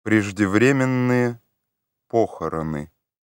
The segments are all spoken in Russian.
Преждевременные похороны.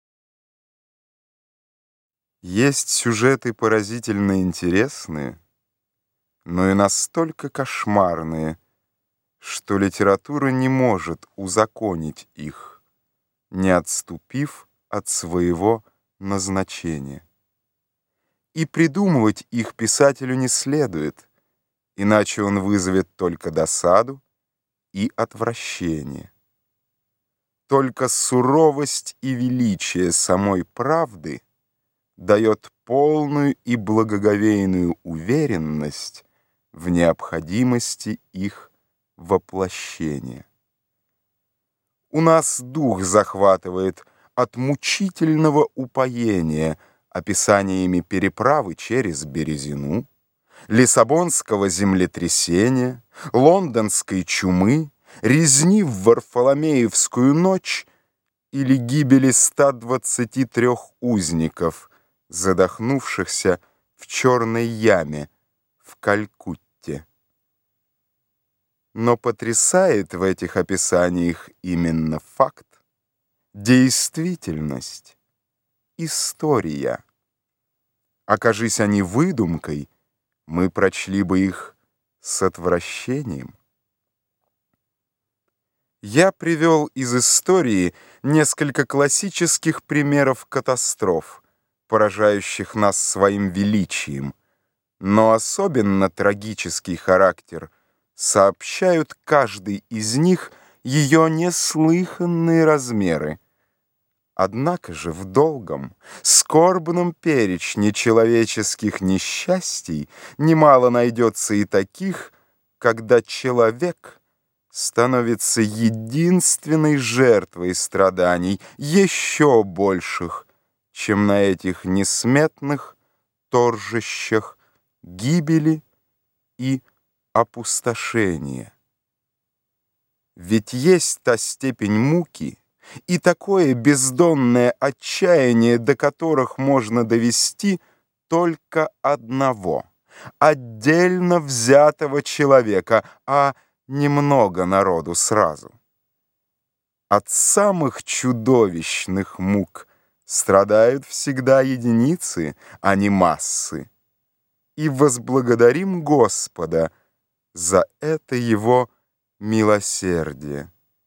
Есть сюжеты поразительно интересные, но и настолько кошмарные, что литература не может узаконить их, не отступив от своего назначения. И придумывать их писателю не следует, иначе он вызовет только досаду и отвращение. Только суровость и величие самой правды дает полную и благоговейную уверенность в необходимости их воплощения. У нас дух захватывает от мучительного упоения описаниями переправы через Березину, Лиссабонского землетрясения, лондонской чумы, резни в Варфоломеевскую ночь или гибели 123 узников, задохнувшихся в черной яме в Калькутте. Но потрясает в этих описаниях именно факт, действительность, история. Окажись они выдумкой, мы прочли бы их с отвращением. Я привел из истории несколько классических примеров катастроф, поражающих нас своим величием, но особенно трагический характер сообщают каждый из них ее неслыханные размеры. Однако же в долгом, скорбном перечне человеческих несчастий немало найдется и таких, когда человек становится единственной жертвой страданий еще больших, чем на этих несметных торжищах гибели и опустошения. Ведь есть та степень муки и такое бездонное отчаяние, до которых можно довести только одного, отдельно взятого человека, а немного народу сразу. От самых чудовищных мук страдают всегда единицы, а не массы. И возблагодарим Господа за это Его милосердие.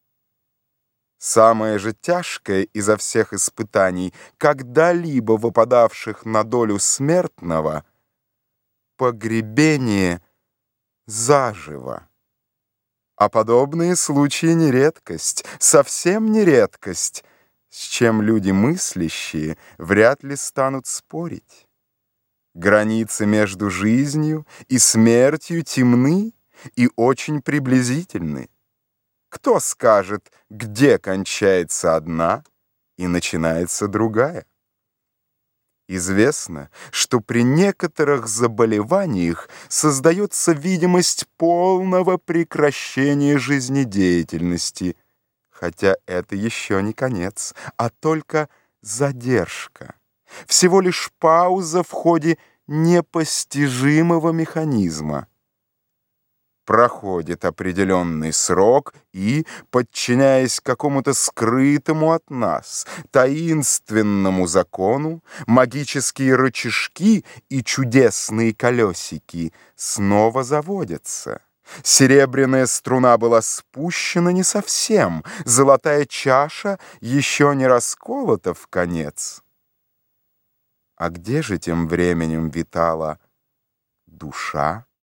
Самое же тяжкое изо всех испытаний, когда-либо выпадавших на долю смертного, погребение заживо. А подобные случаи не редкость, совсем не редкость, с чем люди мыслящие вряд ли станут спорить. Границы между жизнью и смертью темны и очень приблизительны. Кто скажет, где кончается одна и начинается другая? Известно, что при некоторых заболеваниях создается видимость полного прекращения жизнедеятельности, хотя это еще не конец, а только задержка, всего лишь пауза в ходе непостижимого механизма. Проходит определенный срок, и, подчиняясь какому-то скрытому от нас, таинственному закону, магические рычажки и чудесные колесики снова заводятся. Серебряная струна была спущена не совсем, золотая чаша еще не расколота в конец. А где же тем временем витала душа?